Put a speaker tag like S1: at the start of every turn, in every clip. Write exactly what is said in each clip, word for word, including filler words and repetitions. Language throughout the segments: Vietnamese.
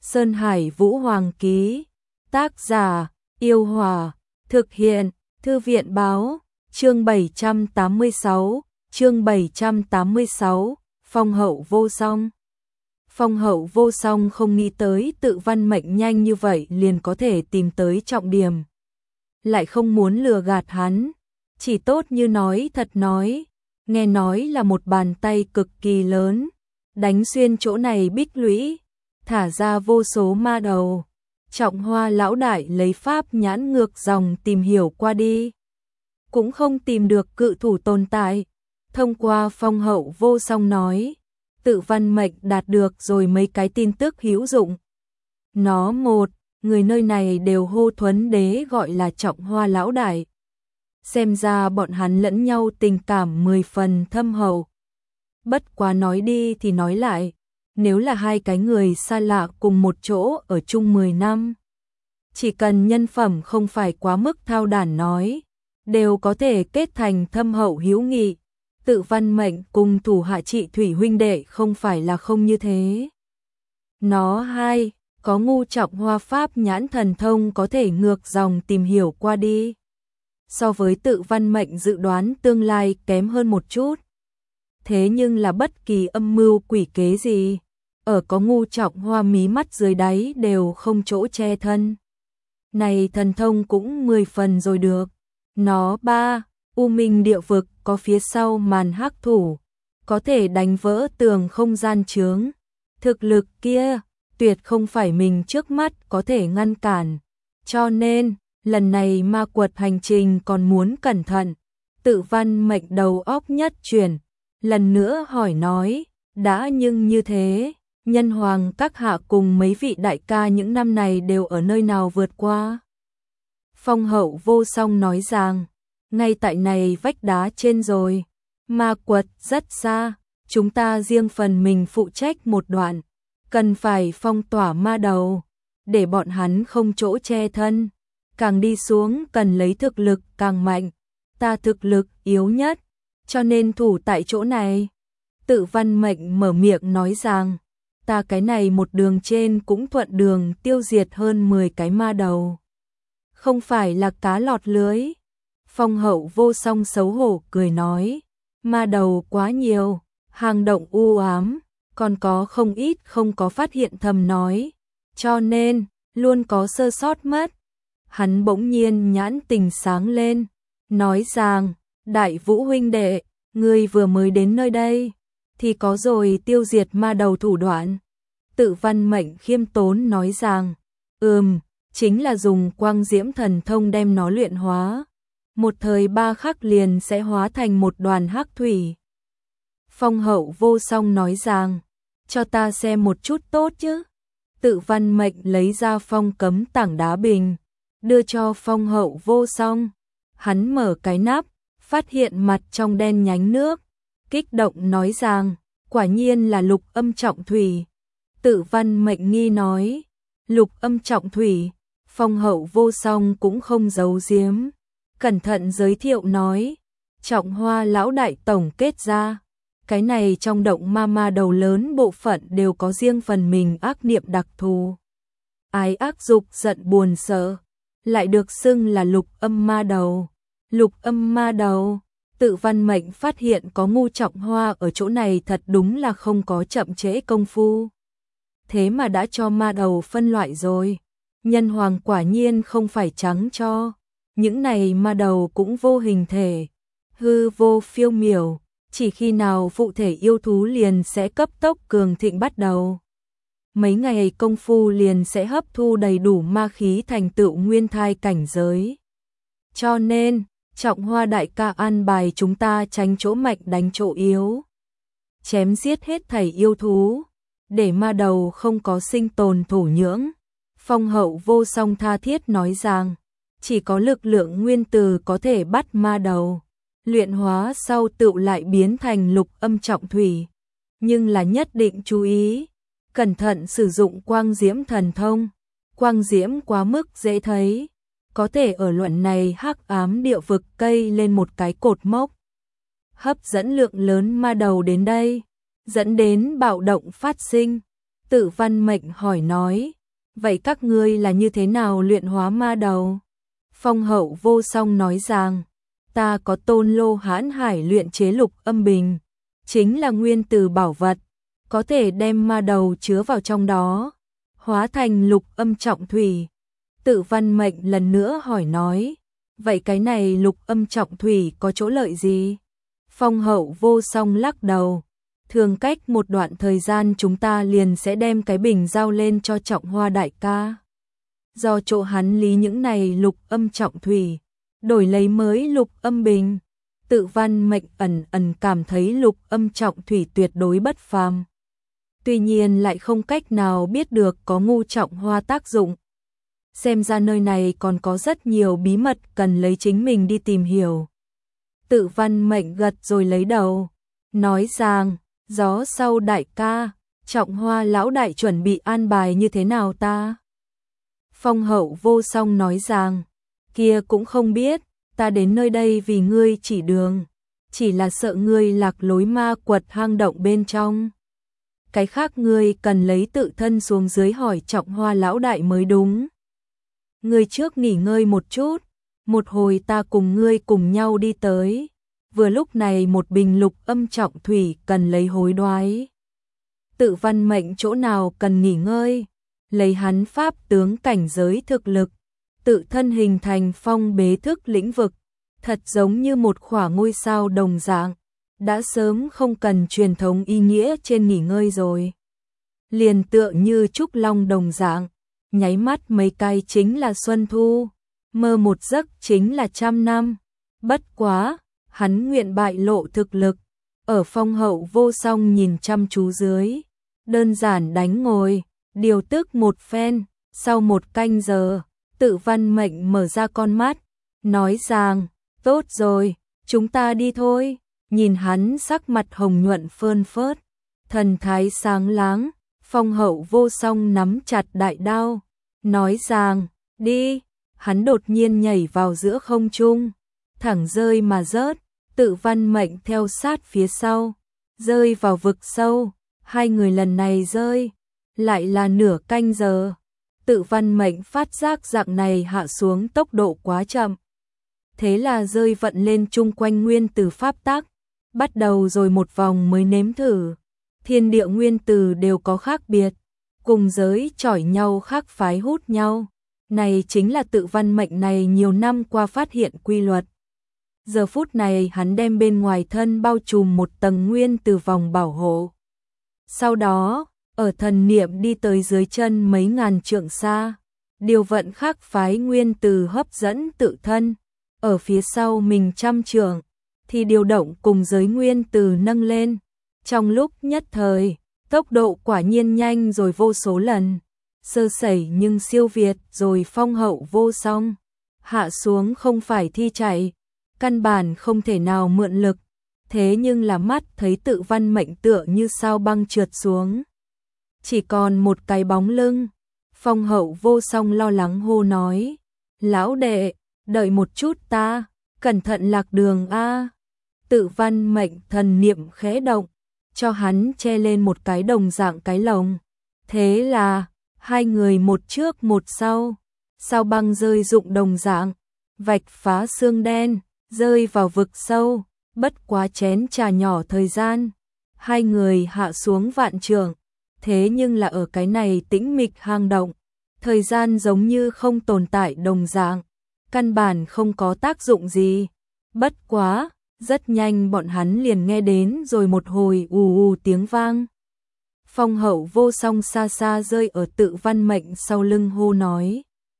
S1: Sơn Hải Vũ Hoàng ký. Tác giả, Yêu Hòa. Thực hiện, Thư viện Báo. Chương bảy trăm tám mươi sáu. Chương bảy trăm tám mươi sáu. Phong Hậu Vô Song. Phong Hậu Vô Song không nghĩ tới Tự Văn Mệnh nhanh như vậy liền có thể tìm tới trọng điểm. Lại không muốn lừa gạt hắn, chỉ tốt như nói thật nói. Nghe nói là một bàn tay cực kỳ lớn, đánh xuyên chỗ này bích lũy, thả ra vô số ma đầu. Trọng Hoa lão đại lấy pháp nhãn ngược dòng tìm hiểu qua đi, cũng không tìm được cự thủ tồn tại. Thông qua Phong Hậu Vô Song nói, Tự Văn Mệnh đạt được rồi mấy cái tin tức hữu dụng. Nó một, người nơi này đều hô Thuấn Đế gọi là Trọng Hoa lão đại. Xem ra bọn hắn lẫn nhau tình cảm mười phần thâm hậu. Bất quá nói đi thì nói lại, nếu là hai cái người xa lạ cùng một chỗ ở chung mười năm, chỉ cần nhân phẩm không phải quá mức thao đản nói, đều có thể kết thành thâm hậu hữu nghị. Tự Văn Mệnh cùng thủ hạ Trị Thủy huynh đệ không phải là không như thế. Nó hai, có Ngu Trọng Hoa pháp nhãn thần thông có thể ngược dòng tìm hiểu qua đi. So với Tự Văn Mệnh dự đoán tương lai kém hơn một chút. Thế nhưng là bất kỳ âm mưu quỷ kế gì, ở có Ngu Trọng Hoa mí mắt dưới đáy đều không chỗ che thân. Này thần thông cũng mười phần rồi được. Nó ba, U Minh địa vực có phía sau màn hắc thủ, có thể đánh vỡ tường không gian chướng. Thực lực kia, tuyệt không phải mình trước mắt có thể ngăn cản. Cho nên, lần này ma quật hành trình còn muốn cẩn thận. Tự Văn Mệnh đầu óc nhất chuyển, lần nữa hỏi nói, đã nhưng như thế, Nhân Hoàng các hạ cùng mấy vị đại ca những năm này đều ở nơi nào vượt qua? Phong Hậu Vô Song nói rằng, ngay tại này vách đá trên rồi, ma quật rất xa, chúng ta riêng phần mình phụ trách một đoạn, cần phải phong tỏa ma đầu, để bọn hắn không chỗ che thân, càng đi xuống cần lấy thực lực càng mạnh, ta thực lực yếu nhất, cho nên thủ tại chỗ này. Tự Văn Mệnh mở miệng nói rằng, ta cái này một đường trên cũng thuận đường tiêu diệt hơn mười cái ma đầu. Không phải là cá lọt lưới. Phong Hậu Vô Song xấu hổ cười nói, ma đầu quá nhiều, hang động u ám, còn có không ít không có phát hiện thầm nói, cho nên, luôn có sơ sót mất. Hắn bỗng nhiên nhãn tình sáng lên, nói rằng, Đại Vũ huynh đệ, ngươi vừa mới đến nơi đây, thì có rồi tiêu diệt ma đầu thủ đoạn. Tự Văn Mệnh khiêm tốn nói rằng, ừm, chính là dùng quang diễm thần thông đem nó luyện hóa. Một thời ba khắc liền sẽ hóa thành một đoàn hắc thủy. Phong Hậu Vô Song nói rằng, cho ta xem một chút tốt chứ. Tự Văn Mệnh lấy ra phong cấm tảng đá bình, đưa cho Phong Hậu Vô Song. Hắn mở cái nắp, phát hiện mặt trong đen nhánh nước, kích động nói rằng, quả nhiên là lục âm trọng thủy. Tự Văn Mệnh nghi nói, lục âm trọng thủy. Phong Hậu Vô Song cũng không giấu giếm, cẩn thận giới thiệu nói, Trọng Hoa lão đại tổng kết ra, cái này trong động ma ma đầu lớn bộ phận đều có riêng phần mình ác niệm đặc thù. Ái ác dục giận buồn sợ, lại được xưng là lục âm ma đầu. Lục âm ma đầu, Tự Văn Mệnh phát hiện có Ngu Trọng Hoa ở chỗ này thật đúng là không có chậm trễ công phu. Thế mà đã cho ma đầu phân loại rồi. Nhân Hoàng quả nhiên không phải trắng cho, những này ma đầu cũng vô hình thể, hư vô phiêu miểu, chỉ khi nào phụ thể yêu thú liền sẽ cấp tốc cường thịnh bắt đầu. Mấy ngày công phu liền sẽ hấp thu đầy đủ ma khí thành tựu nguyên thai cảnh giới. Cho nên, Trọng Hoa đại ca an bài chúng ta tránh chỗ mạnh đánh chỗ yếu, chém giết hết thảy yêu thú, để ma đầu không có sinh tồn thổ nhưỡng. Phong Hậu Vô Song tha thiết nói rằng, chỉ có lực lượng nguyên tử có thể bắt ma đầu, luyện hóa sau tựu lại biến thành lục âm trọng thủy. Nhưng là nhất định chú ý, cẩn thận sử dụng quang diễm thần thông, quang diễm quá mức dễ thấy, có thể ở luận này hắc ám địa vực cây lên một cái cột mốc, hấp dẫn lượng lớn ma đầu đến đây, dẫn đến bạo động phát sinh. Tự Văn Mệnh hỏi nói, vậy các ngươi là như thế nào luyện hóa ma đầu? Phong Hậu Vô Song nói rằng, ta có Tôn Lô Hãn Hải luyện chế lục âm bình, chính là nguyên tử bảo vật, có thể đem ma đầu chứa vào trong đó, hóa thành lục âm trọng thủy. Tự Văn Mệnh lần nữa hỏi nói, vậy cái này lục âm trọng thủy có chỗ lợi gì? Phong Hậu Vô Song lắc đầu, thường cách một đoạn thời gian chúng ta liền sẽ đem cái bình giao lên cho Trọng Hoa đại ca. Do chỗ hắn lý những này lục âm trọng thủy, đổi lấy mới lục âm bình. Tự Văn Mệnh ẩn ẩn cảm thấy lục âm trọng thủy tuyệt đối bất phàm. Tuy nhiên lại không cách nào biết được có Ngũ Trọng Hoa tác dụng. Xem ra nơi này còn có rất nhiều bí mật cần lấy chính mình đi tìm hiểu. Tự Văn Mệnh gật rồi lấy đầu, nói rằng, gió sau đại ca, Trọng Hoa lão đại chuẩn bị an bài như thế nào ta? Phong Hậu Vô Song nói rằng, kia cũng không biết, ta đến nơi đây vì ngươi chỉ đường, chỉ là sợ ngươi lạc lối ma quật hang động bên trong. Cái khác ngươi cần lấy tự thân xuống dưới hỏi Trọng Hoa lão đại mới đúng. Ngươi trước nghỉ ngơi một chút, một hồi ta cùng ngươi cùng nhau đi tới. Vừa lúc này một bình lục âm trọng thủy cần lấy hối đoái. Tự Văn Mệnh chỗ nào cần nghỉ ngơi, lấy hắn pháp tướng cảnh giới thực lực, tự thân hình thành phong bế thức lĩnh vực, thật giống như một khỏa ngôi sao đồng dạng, đã sớm không cần truyền thống ý nghĩa trên nghỉ ngơi rồi. Liền tựa như trúc long đồng dạng, nháy mắt mấy cái chính là xuân thu, mơ một giấc chính là trăm năm. Bất quá, hắn nguyện bại lộ thực lực, ở Phong Hậu Vô Song nhìn chăm chú dưới, đơn giản đánh ngồi, điều tức một phen, sau một canh giờ, Tự Văn Mệnh mở ra con mắt, nói rằng, tốt rồi, chúng ta đi thôi. Nhìn hắn sắc mặt hồng nhuận phơn phớt, thần thái sáng láng, Phong Hậu Vô Song nắm chặt đại đao, nói rằng, đi. Hắn đột nhiên nhảy vào giữa không trung, thẳng rơi mà rớt. Tự Văn Mệnh theo sát phía sau, rơi vào vực sâu. Hai người lần này rơi, lại là nửa canh giờ. Tự Văn Mệnh phát giác dạng này hạ xuống tốc độ quá chậm. Thế là rơi vận lên chung quanh nguyên tử pháp tắc, bắt đầu rồi một vòng mới nếm thử. Thiên địa nguyên tử đều có khác biệt, cùng giới chỏi nhau khác phái hút nhau. Này chính là Tự Văn Mệnh này nhiều năm qua phát hiện quy luật. Giờ phút này hắn đem bên ngoài thân bao trùm một tầng nguyên tử vòng bảo hộ. Sau đó, ở thần niệm đi tới dưới chân mấy ngàn trượng xa, điều vận khác phái nguyên tử hấp dẫn tự thân. Ở phía sau mình trăm trượng, thì điều động cùng giới nguyên tử nâng lên. Trong lúc nhất thời, tốc độ quả nhiên nhanh rồi vô số lần. Sơ sẩy nhưng siêu việt rồi Phong Hậu Vô Song. Hạ xuống không phải thi chạy, căn bản không thể nào mượn lực. Thế nhưng là mắt thấy Tự Văn Mệnh tựa như sao băng trượt xuống. Chỉ còn một cái bóng lưng. Phong Hậu Vô Song lo lắng hô nói, lão đệ, đợi một chút ta, cẩn thận lạc đường a. Tự Văn Mệnh thần niệm khẽ động, cho hắn che lên một cái đồng dạng cái lồng. Thế là, hai người một trước một sau, sao băng rơi rụng đồng dạng, vạch phá xương đen, rơi vào vực sâu, bất quá chén trà nhỏ thời gian. Hai người hạ xuống vạn trượng, thế nhưng là ở cái này tĩnh mịch hang động, thời gian giống như không tồn tại đồng dạng, căn bản không có tác dụng gì. Bất quá, rất nhanh bọn hắn liền nghe đến rồi một hồi ù ù tiếng vang. Phong Hậu Vô Song xa xa rơi ở Tự Văn Mệnh sau lưng hô nói,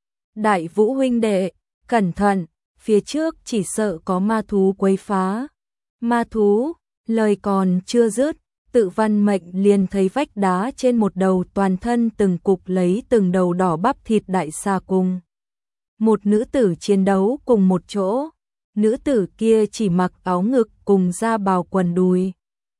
S1: Đại Vũ huynh đệ, cẩn thận, phía trước chỉ sợ có ma thú quấy phá. Ma thú, lời còn chưa dứt, Tự Văn Mệnh liền thấy vách đá trên một đầu toàn thân từng cục lấy từng đầu đỏ bắp thịt đại xà cùng một nữ tử chiến đấu cùng một chỗ. Nữ tử kia chỉ mặc áo ngực cùng da bào quần đùi,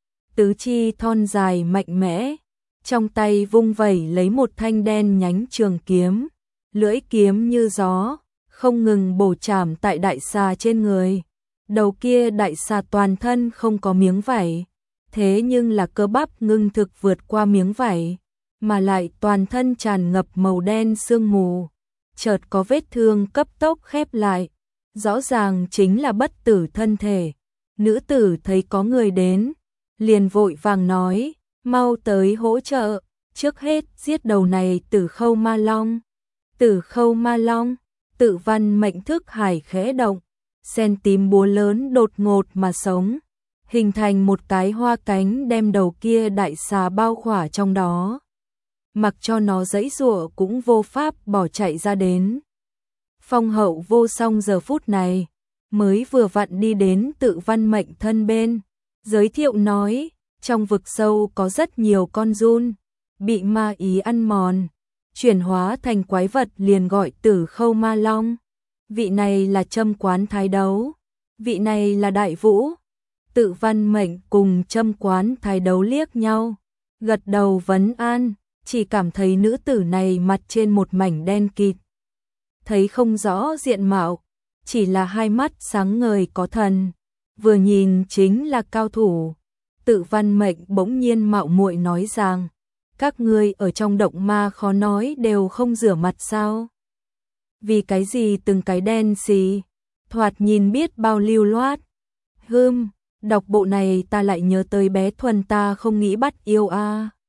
S1: tứ chi thon dài mạnh mẽ, trong tay vung vẩy lấy một thanh đen nhánh trường kiếm, lưỡi kiếm như gió, không ngừng bổ chạm tại đại xà trên người. Đầu kia đại xà toàn thân không có miếng vảy, thế nhưng là cơ bắp ngưng thực vượt qua miếng vảy, mà lại toàn thân tràn ngập màu đen sương mù, chợt có vết thương cấp tốc khép lại, rõ ràng chính là bất tử thân thể. Nữ tử thấy có người đến, liền vội vàng nói, mau tới hỗ trợ, trước hết giết đầu này Tử Khâu Ma Long. Tử Khâu Ma Long, Tự Văn Mệnh thức hải khẽ động, sen tím búa lớn đột ngột mà sống, hình thành một cái hoa cánh đem đầu kia đại xà bao khỏa trong đó. Mặc cho nó giãy giụa cũng vô pháp bỏ chạy ra đến. Phong Hậu Vô Song giờ phút này mới vừa vặn đi đến Tự Văn Mệnh thân bên, giới thiệu nói, trong vực sâu có rất nhiều con giun bị ma ý ăn mòn, chuyển hóa thành quái vật liền gọi Tử Khâu Ma Long. Vị này là Châm Quán Thái Đấu, vị này là Đại Vũ. Tự Văn Mệnh cùng Châm Quán Thái Đấu liếc nhau, gật đầu vấn an, chỉ cảm thấy nữ tử này mặt trên một mảnh đen kịt, thấy không rõ diện mạo, chỉ là hai mắt sáng ngời có thần, vừa nhìn chính là cao thủ. Tự Văn Mệnh bỗng nhiên mạo muội nói rằng, các ngươi ở trong động ma khó nói đều không rửa mặt sao? Vì cái gì từng cái đen xì, thoạt nhìn biết bao lưu loát. Hưm, đọc bộ này ta lại nhớ tới bé Thuần ta không nghĩ bắt yêu a. À.